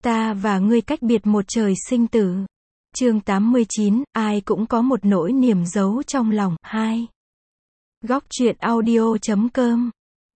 Ta và ngươi cách biệt một trời sinh tử. Chương 89, ai cũng có một nỗi niềm giấu trong lòng. 2. Góc truyện audio.com.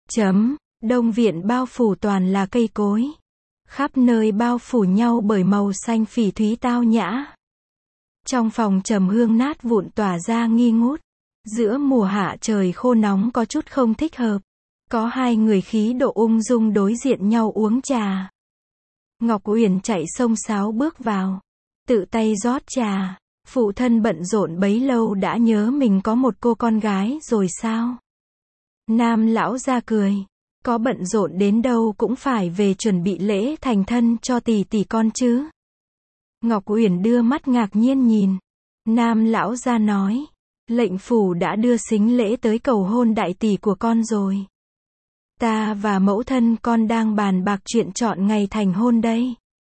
Đông viện bao phủ toàn là cây cối. Khắp nơi bao phủ nhau bởi màu xanh phỉ thúy tao nhã. Trong phòng trầm hương nát vụn tỏa ra nghi ngút. Giữa mùa hạ trời khô nóng có chút không thích hợp. Có hai người khí độ ung dung đối diện nhau uống trà. Ngọc Uyển chạy xông xáo bước vào. Tự tay rót trà. Phụ thân bận rộn bấy lâu đã nhớ mình có một cô con gái rồi sao? Nam lão ra cười. Có bận rộn đến đâu cũng phải về chuẩn bị lễ thành thân cho tỷ tỷ con chứ. Ngọc Uyển đưa mắt ngạc nhiên nhìn. Nam lão ra nói. Lệnh phủ đã đưa sính lễ tới cầu hôn đại tỷ của con rồi. Ta và mẫu thân con đang bàn bạc chuyện chọn ngày thành hôn đây.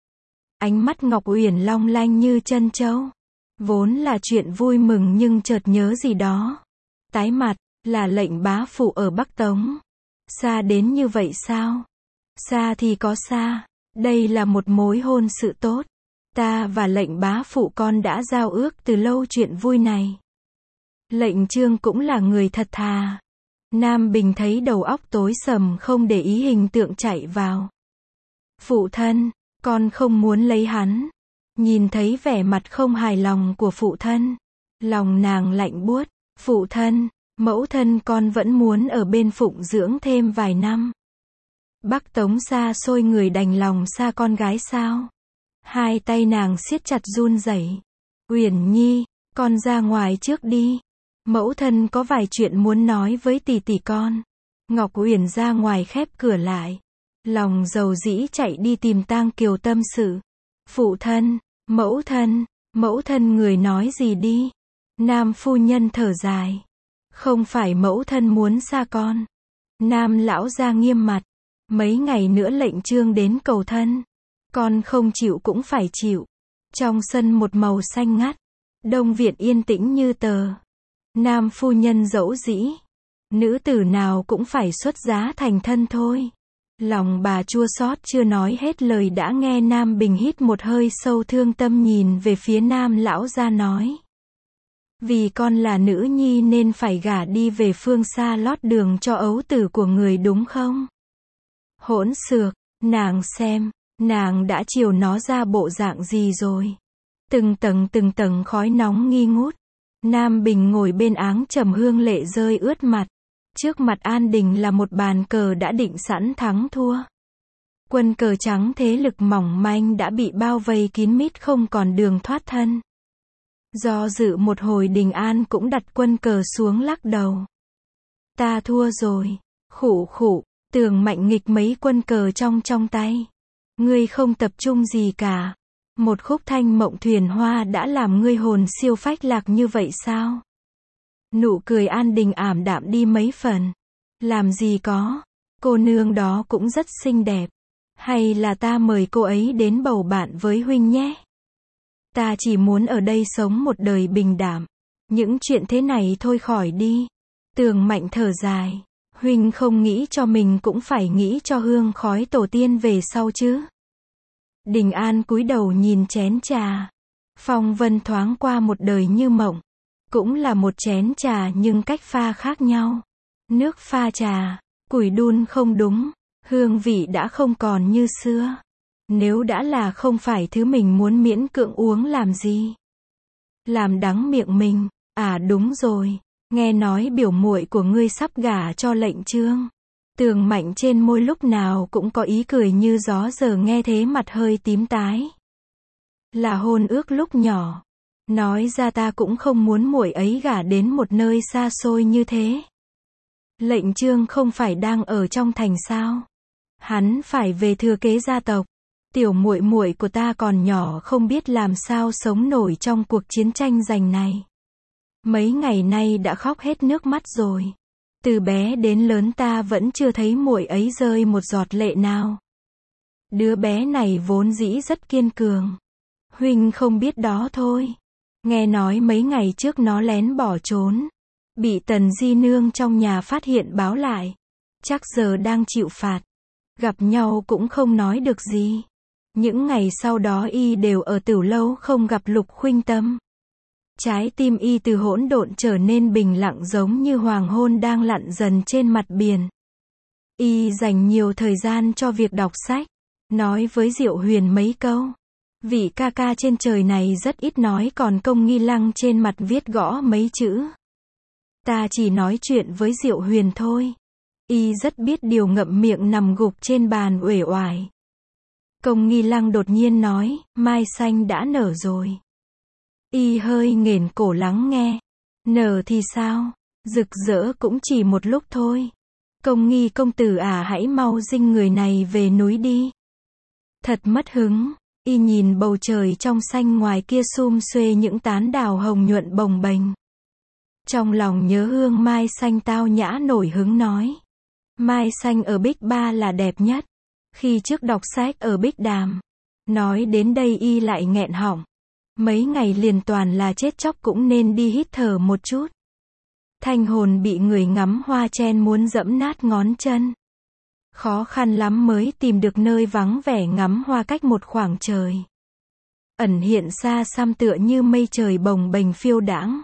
Ánh mắt Ngọc Uyển long lanh như trân châu. Vốn là chuyện vui mừng nhưng chợt nhớ gì đó. Tái mặt, là lệnh bá phụ ở Bắc Tống. Xa đến như vậy sao? Xa thì có xa. Đây là một mối hôn sự tốt. Ta và lệnh bá phụ con đã giao ước từ lâu chuyện vui này. Lệnh Trương cũng là người thật thà. Nam Bình thấy đầu óc tối sầm không để ý hình tượng chạy vào. Phụ thân, con không muốn lấy hắn. Nhìn thấy vẻ mặt không hài lòng của phụ thân. Lòng nàng lạnh buốt. Phụ thân, mẫu thân con vẫn muốn ở bên Phụng dưỡng thêm vài năm. Bắc Tống xa xôi người đành lòng xa con gái sao? Hai tay nàng siết chặt run rẩy. Uyển Nhi, con ra ngoài trước đi. Mẫu thân có vài chuyện muốn nói với tỷ tỷ con. Ngọc Uyển ra ngoài khép cửa lại. Lòng dầu dĩ chạy đi tìm Tang Kiều tâm sự. Phụ thân, mẫu thân người nói gì đi. Nam phu nhân thở dài. Không phải mẫu thân muốn xa con. Nam lão ra nghiêm mặt. Mấy ngày nữa lệnh Trương đến cầu thân. Con không chịu cũng phải chịu. Trong sân một màu xanh ngắt. Đông viện yên tĩnh như tờ. Nam phu nhân dẫu dĩ. Nữ tử nào cũng phải xuất giá thành thân thôi. Lòng bà chua xót chưa nói hết lời đã nghe Nam Bình hít một hơi sâu thương tâm nhìn về phía Nam lão ra nói. Vì con là nữ nhi nên phải gả đi về phương xa lót đường cho ấu tử của người đúng không? Hỗn xược, nàng xem, nàng đã chiều nó ra bộ dạng gì rồi. Từng tầng khói nóng nghi ngút. Nam Bình ngồi bên áng trầm hương lệ rơi ướt mặt. Trước mặt An Đình là một bàn cờ đã định sẵn thắng thua. Quân cờ trắng thế lực mỏng manh đã bị bao vây kín mít không còn đường thoát thân. Do dự một hồi Đình An cũng đặt quân cờ xuống lắc đầu. Ta thua rồi. Khụ khụ, Tường Mạnh nghịch mấy quân cờ trong tay. Ngươi không tập trung gì cả. Một khúc thanh mộng thuyền hoa đã làm ngươi hồn siêu phách lạc như vậy sao? Nụ cười An Đình ảm đạm đi mấy phần. Làm gì có, cô nương đó cũng rất xinh đẹp. Hay là ta mời cô ấy đến bầu bạn với huynh nhé? Ta chỉ muốn ở đây sống một đời bình đảm. Những chuyện thế này thôi khỏi đi. Tường Mạnh thở dài. Huynh không nghĩ cho mình cũng phải nghĩ cho hương khói tổ tiên về sau chứ. Đình An cúi đầu nhìn chén trà. Phong vân thoáng qua một đời như mộng. Cũng là một chén trà nhưng cách pha khác nhau. Nước pha trà, củi đun không đúng, hương vị đã không còn như xưa. Nếu đã là không phải thứ mình muốn miễn cưỡng uống làm gì. Làm đắng miệng mình, à đúng rồi, nghe nói biểu muội của ngươi sắp gả cho lệnh Trương. Tường Mạnh trên môi lúc nào cũng có ý cười như gió giờ nghe thế mặt hơi tím tái. Là hôn ước lúc nhỏ. Nói ra ta cũng không muốn muội ấy gả đến một nơi xa xôi như thế. Lệnh Trương không phải đang ở trong thành sao? Hắn phải về thừa kế gia tộc. Tiểu muội muội của ta còn nhỏ không biết làm sao sống nổi trong cuộc chiến tranh giành này. Mấy ngày nay đã khóc hết nước mắt rồi. Từ bé đến lớn ta vẫn chưa thấy muội ấy rơi một giọt lệ nào. Đứa bé này vốn dĩ rất kiên cường. Huynh không biết đó thôi. Nghe nói mấy ngày trước nó lén bỏ trốn. Bị Tần Di Nương trong nhà phát hiện báo lại. Chắc giờ đang chịu phạt. Gặp nhau cũng không nói được gì. Những ngày sau đó y đều ở Tửu Lâu không gặp Lục Khuynh Tâm. Trái tim y từ hỗn độn trở nên bình lặng giống như hoàng hôn đang lặn dần trên mặt biển. Y dành nhiều thời gian cho việc đọc sách, nói với Diệu Huyền mấy câu. Vị ca ca trên trời này rất ít nói, còn Công Nghi Lăng trên mặt viết gõ mấy chữ. Ta chỉ nói chuyện với Diệu Huyền thôi. Y rất biết điều, ngậm miệng nằm gục trên bàn uể oải. Công Nghi Lăng đột nhiên nói, mai xanh đã nở rồi. Y hơi nghển cổ lắng nghe. Nở thì sao? Rực rỡ cũng chỉ một lúc thôi. Công Nghi công tử à, hãy mau dinh người này về núi đi. Thật mất hứng. Y nhìn bầu trời trong xanh ngoài kia sum xuê những tán đào hồng nhuận bồng bềnh. Trong lòng nhớ hương mai xanh tao nhã nổi hứng nói. Mai xanh ở Bích Ba là đẹp nhất. Khi trước đọc sách ở Bích Đàm. Nói đến đây y lại nghẹn họng. Mấy ngày liền toàn là chết chóc, cũng nên đi hít thở một chút. Thanh hồn bị người ngắm hoa chen muốn dẫm nát ngón chân. Khó khăn lắm mới tìm được nơi vắng vẻ ngắm hoa cách một khoảng trời. Ẩn hiện xa xăm tựa như mây trời bồng bềnh phiêu đãng.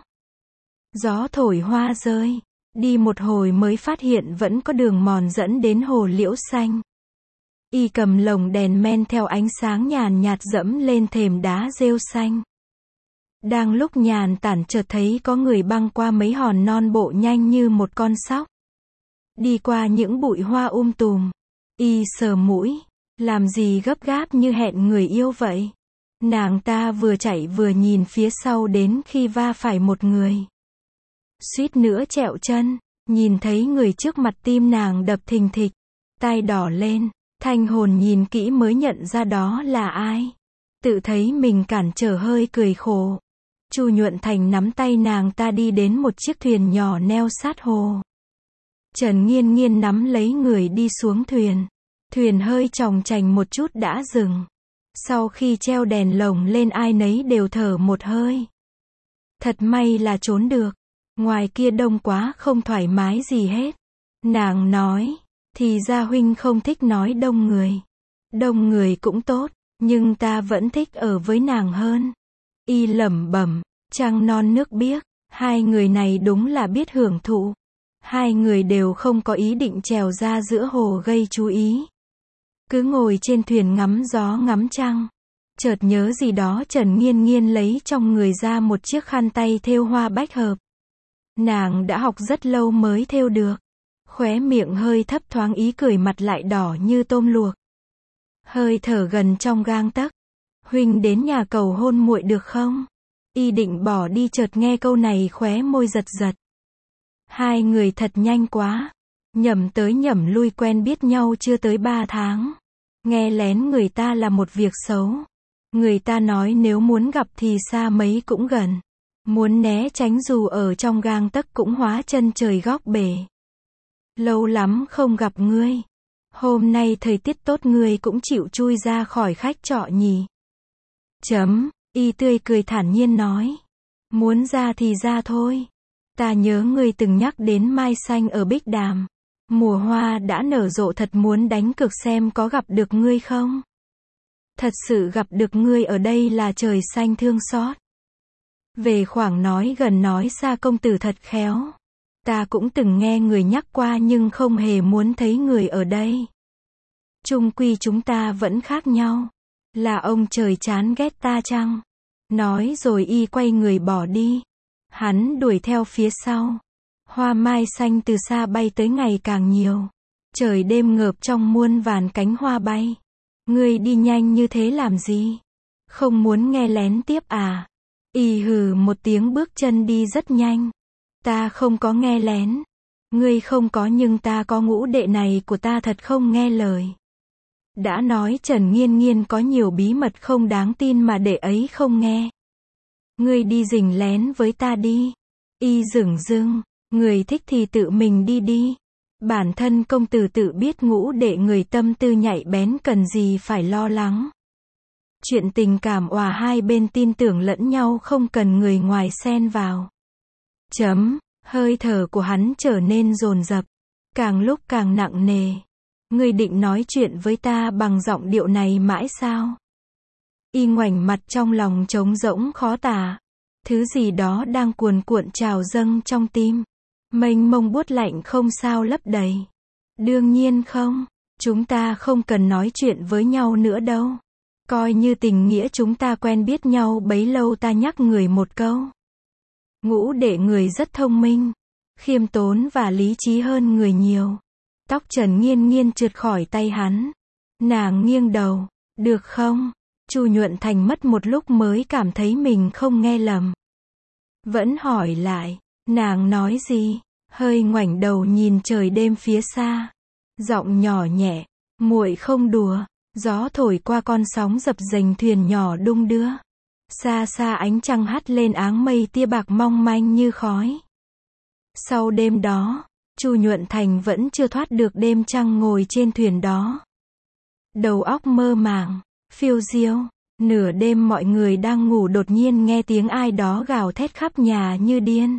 Gió thổi hoa rơi. Đi một hồi mới phát hiện vẫn có đường mòn dẫn đến hồ liễu xanh. Y cầm lồng đèn men theo ánh sáng nhàn nhạt dẫm lên thềm đá rêu xanh. Đang lúc nhàn tản chợt thấy có người băng qua mấy hòn non bộ nhanh như một con sóc. Đi qua những bụi hoa tùm. Y sờ mũi. Làm gì gấp gáp như hẹn người yêu vậy? Nàng ta vừa chạy vừa nhìn phía sau đến khi va phải một người. Suýt nữa trẹo chân. Nhìn thấy người trước mặt tim nàng đập thình thịch. Tai đỏ lên. Thanh hồn nhìn kỹ mới nhận ra đó là ai. Tự thấy mình cản trở hơi cười khổ. Chu Nhuận Thành nắm tay nàng ta đi đến một chiếc thuyền nhỏ neo sát hồ. Trần Nghiên Nghiên nắm lấy người đi xuống thuyền. Thuyền hơi chòng chành một chút đã dừng. Sau khi treo đèn lồng lên ai nấy đều thở một hơi. Thật may là trốn được. Ngoài kia đông quá không thoải mái gì hết. Nàng nói. Thì ra huynh không thích nói đông người. Đông người cũng tốt. Nhưng ta vẫn thích ở với nàng hơn. Y lẩm bẩm. Trăng non nước biếc. Hai người này đúng là biết hưởng thụ. Hai người đều không có ý định trèo ra giữa hồ gây chú ý. Cứ ngồi trên thuyền ngắm gió ngắm trăng. Chợt nhớ gì đó, Trần Nghiên Nghiên lấy trong người ra một chiếc khăn tay thêu hoa bách hợp. Nàng đã học rất lâu mới thêu được. Khóe miệng hơi thấp thoáng ý cười, mặt lại đỏ như tôm luộc. Hơi thở gần trong gang tấc. Huynh đến nhà cầu hôn muội được không? Y định bỏ đi chợt nghe câu này khóe môi giật giật. Hai người thật nhanh quá. Nhẩm tới nhẩm lui, quen biết nhau chưa tới 3 tháng. Nghe lén người ta là một việc xấu. Người ta nói nếu muốn gặp thì xa mấy cũng gần. Muốn né tránh dù ở trong gang tấc cũng hóa chân trời góc bể. Lâu lắm không gặp ngươi. Hôm nay thời tiết tốt, ngươi cũng chịu chui ra khỏi khách trọ nhỉ? Y tươi cười thản nhiên nói. Muốn ra thì ra thôi. Ta nhớ ngươi từng nhắc đến mai xanh ở Bích Đàm. Mùa hoa đã nở rộ, thật muốn đánh cược xem có gặp được ngươi không. Thật sự gặp được ngươi ở đây là trời xanh thương xót. Về khoảng nói gần nói xa công tử thật khéo. Ta cũng từng nghe người nhắc qua nhưng không hề muốn thấy người ở đây. Chung quy chúng ta vẫn khác nhau. Là ông trời chán ghét ta chăng? Nói rồi y quay người bỏ đi. Hắn đuổi theo phía sau. Hoa mai xanh từ xa bay tới ngày càng nhiều. Trời đêm ngợp trong muôn vàn cánh hoa bay. Ngươi đi nhanh như thế làm gì? Không muốn nghe lén tiếp à? Y hừ một tiếng bước chân đi rất nhanh. Ta không có nghe lén. Ngươi không có nhưng ta có, ngũ đệ này của ta thật không nghe lời. Đã nói Trần Nghiên Nghiên có nhiều bí mật không đáng tin mà đệ ấy không nghe. Ngươi đi rình lén với ta đi. Y dửng dưng. Người thích thì tự mình đi đi. Bản thân công tử tự biết ngũ đệ người tâm tư nhạy bén, cần gì phải lo lắng. Chuyện tình cảm òa hai bên tin tưởng lẫn nhau, không cần người ngoài xen vào. Hơi thở của hắn trở nên dồn dập. Càng lúc càng nặng nề. Ngươi định nói chuyện với ta bằng giọng điệu này mãi sao? Y ngoảnh mặt trong lòng trống rỗng khó tả. Thứ gì đó đang cuồn cuộn trào dâng trong tim. Mênh mông buốt lạnh không sao lấp đầy. Đương nhiên không. Chúng ta không cần nói chuyện với nhau nữa đâu. Coi như tình nghĩa chúng ta quen biết nhau bấy lâu, ta nhắc người một câu. Ngũ đệ người rất thông minh, khiêm tốn và lý trí hơn người nhiều. Tóc Trần Nghiên Nghiên trượt khỏi tay hắn. Nàng nghiêng đầu. Được không? Chu Nhuận Thành mất một lúc mới cảm thấy mình không nghe lầm. Vẫn hỏi lại. Nàng nói gì? Hơi ngoảnh đầu nhìn trời đêm phía xa. Giọng nhỏ nhẹ. Muội không đùa. Gió thổi qua, con sóng dập dềnh thuyền nhỏ đung đưa. Xa xa ánh trăng hắt lên áng mây tia bạc mong manh như khói. Sau đêm đó, Chu Nhuận Thành vẫn chưa thoát được đêm trăng ngồi trên thuyền đó. Đầu óc mơ màng, phiêu diêu. Nửa đêm mọi người đang ngủ đột nhiên nghe tiếng ai đó gào thét khắp nhà như điên.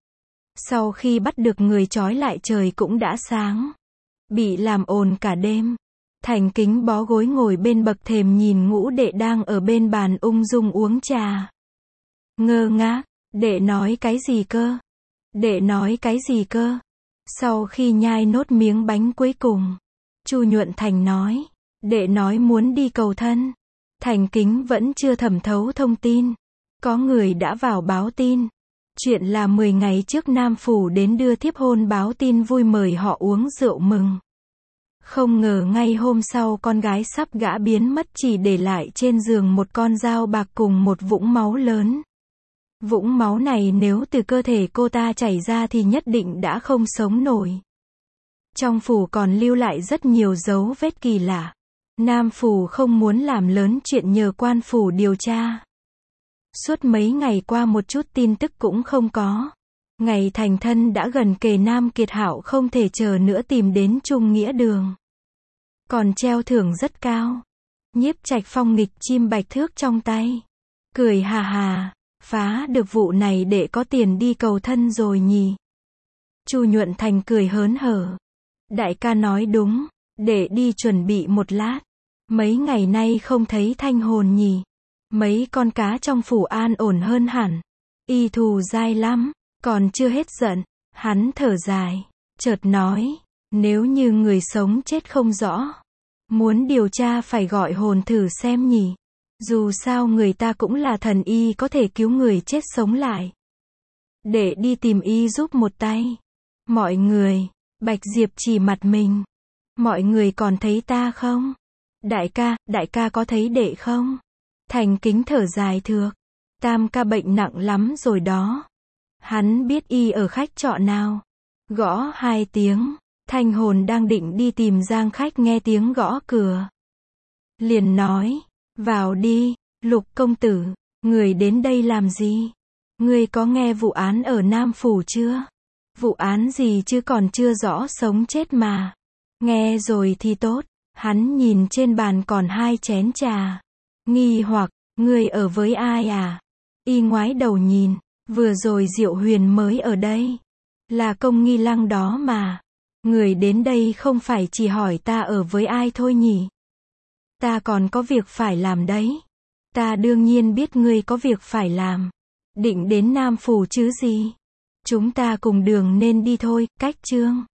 Sau khi bắt được người trói lại trời cũng đã sáng. Bị làm ồn cả đêm. Thành Kính bó gối ngồi bên bậc thềm nhìn ngũ đệ đang ở bên bàn ung dung uống trà. Ngơ ngác, đệ nói cái gì cơ? Đệ nói cái gì cơ? Sau khi nhai nốt miếng bánh cuối cùng, Chu Nhuận Thành nói, đệ nói muốn đi cầu thân. Thành Kính vẫn chưa thẩm thấu thông tin. Có người đã vào báo tin. Chuyện là 10 ngày trước Nam Phủ đến đưa thiếp hôn báo tin vui mời họ uống rượu mừng. Không ngờ ngay hôm sau con gái sắp gã biến mất, chỉ để lại trên giường một con dao bạc cùng một vũng máu lớn. Vũng máu này nếu từ cơ thể cô ta chảy ra thì nhất định đã không sống nổi. Trong phủ còn lưu lại rất nhiều dấu vết kỳ lạ. Nam Phủ không muốn làm lớn chuyện nhờ quan phủ điều tra. Suốt mấy ngày qua một chút tin tức cũng không có. Ngày thành thân đã gần kề, Nam Kiệt Hạo không thể chờ nữa tìm đến Trung Nghĩa Đường. Còn treo thưởng rất cao. Nhiếp Trạch Phong nghịch chim bạch thước trong tay. Cười hà hà, phá được vụ này để có tiền đi cầu thân rồi nhỉ. Chu Nhuận Thành cười hớn hở. Đại ca nói đúng, để đi chuẩn bị một lát. Mấy ngày nay không thấy thanh hồn nhỉ. Mấy con cá trong phủ an ổn hơn hẳn. Y thù dai lắm. Còn chưa hết giận, hắn thở dài, chợt nói, nếu như người sống chết không rõ, muốn điều tra phải gọi hồn thử xem nhỉ. Dù sao người ta cũng là thần y, có thể cứu người chết sống lại. Để đi tìm y giúp một tay. Mọi người, Bạch Diệp chỉ mặt mình. Mọi người còn thấy ta không? Đại ca có thấy đệ không? Thành Kính thở dài thược. Tam ca bệnh nặng lắm rồi đó. Hắn biết y ở khách trọ nào. Gõ 2 tiếng. Thanh hồn đang định đi tìm Giang khách nghe tiếng gõ cửa. Liền nói, vào đi, Lục công tử, người đến đây làm gì? Ngươi có nghe vụ án ở Nam Phủ chưa? Vụ án gì chứ, còn chưa rõ sống chết mà. Nghe rồi thì tốt. Hắn nhìn trên bàn còn 2 chén trà. Nghi hoặc, ngươi ở với ai à? Y ngoái đầu nhìn. Vừa rồi Diệu Huyền mới ở đây. Là Công Nghi Lăng đó mà. Người đến đây không phải chỉ hỏi ta ở với ai thôi nhỉ? Ta còn có việc phải làm đấy. Ta đương nhiên biết ngươi có việc phải làm. Định đến Nam Phủ chứ gì? Chúng ta cùng đường nên đi thôi, cách Trương.